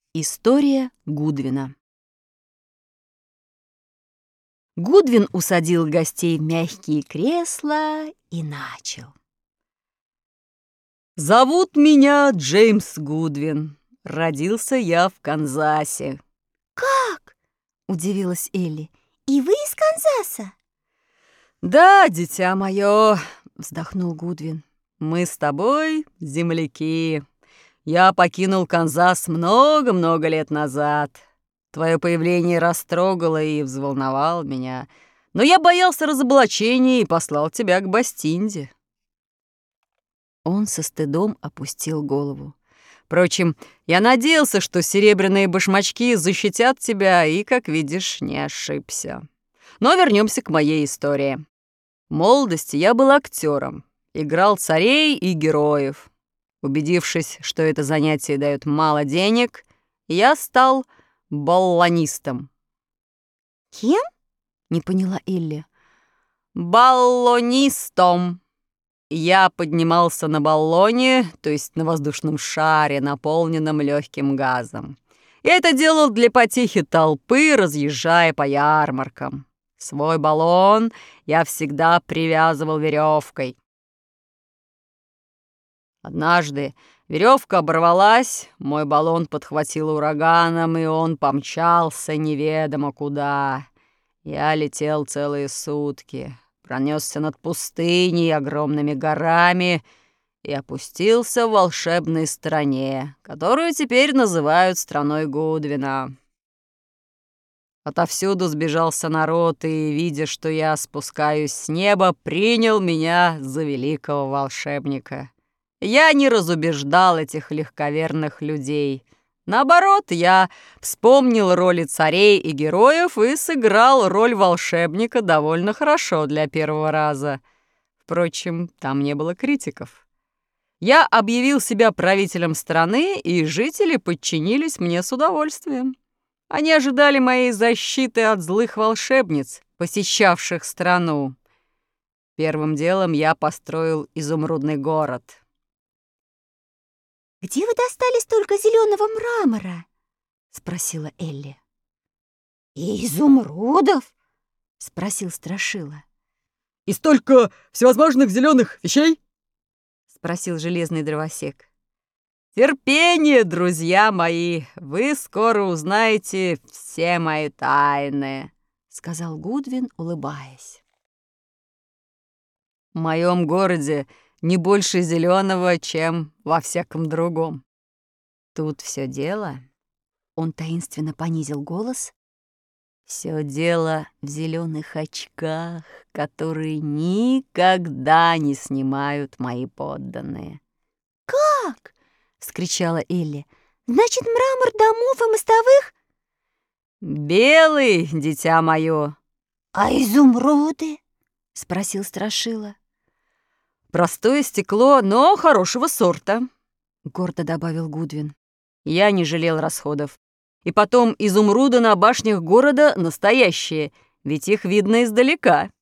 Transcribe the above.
История Гудвина. Гудвин усадил гостей в мягкие кресла и начал. «Зовут меня Джеймс Гудвин. Родился я в Канзасе». «Как?» — удивилась Элли. «И вы из Канзаса?» «Да, дитя мое», — вздохнул Гудвин. «Мы с тобой земляки. Я покинул Канзас много-много лет назад. Твое появление растрогало и взволновало меня, но я боялся разоблачения и послал тебя к Бастинде». Он со стыдом опустил голову. «Впрочем, я надеялся, что серебряные башмачки защитят тебя, и, как видишь, не ошибся. Но вернемся к моей истории. В молодости я был актером, играл царей и героев. Убедившись, что это занятие дает мало денег, я стал баллонистом». «Кем?» — не поняла Элли. «Баллонистом. Я поднимался на баллоне, то есть на воздушном шаре, наполненном легким газом. Я это делал для потехи толпы, разъезжая по ярмаркам. Свой баллон я всегда привязывал веревкой. Однажды веревка оборвалась, мой баллон подхватил ураганом, и он помчался неведомо куда. Я летел целые сутки, пронесся над пустыней, огромными горами и опустился в волшебной стране, которую теперь называют страной Гудвина. Отовсюду сбежался народ, и, видя, что я спускаюсь с неба, принял меня за великого волшебника. Я не разубеждал этих легковерных людей. Наоборот, я вспомнил роли царей и героев и сыграл роль волшебника довольно хорошо для первого раза. Впрочем, там не было критиков. Я объявил себя правителем страны, и жители подчинились мне с удовольствием. Они ожидали моей защиты от злых волшебниц, посещавших страну. Первым делом я построил изумрудный город. «Где вы достали столько зеленого мрамора?» — спросила Элли. «И изумрудов?» — спросил Страшила. «И столько всевозможных зеленых вещей?» — спросил железный дровосек. «Терпение, друзья мои, вы скоро узнаете все мои тайны», — сказал Гудвин, улыбаясь. «В моем городе не больше зеленого, чем во всяком другом. Тут все дело...» Он таинственно понизил голос. «Все дело в зеленых очках, которые никогда не снимают мои подданные». «Как?» — вскричала Элли. «Значит, мрамор домов и мостовых?» «Белый, дитя мое». «А изумруды?» — спросил Страшила. «Простое стекло, но хорошего сорта», — гордо добавил Гудвин. Я не жалел расходов. И потом изумруды на башнях города настоящие, ведь их видно издалека.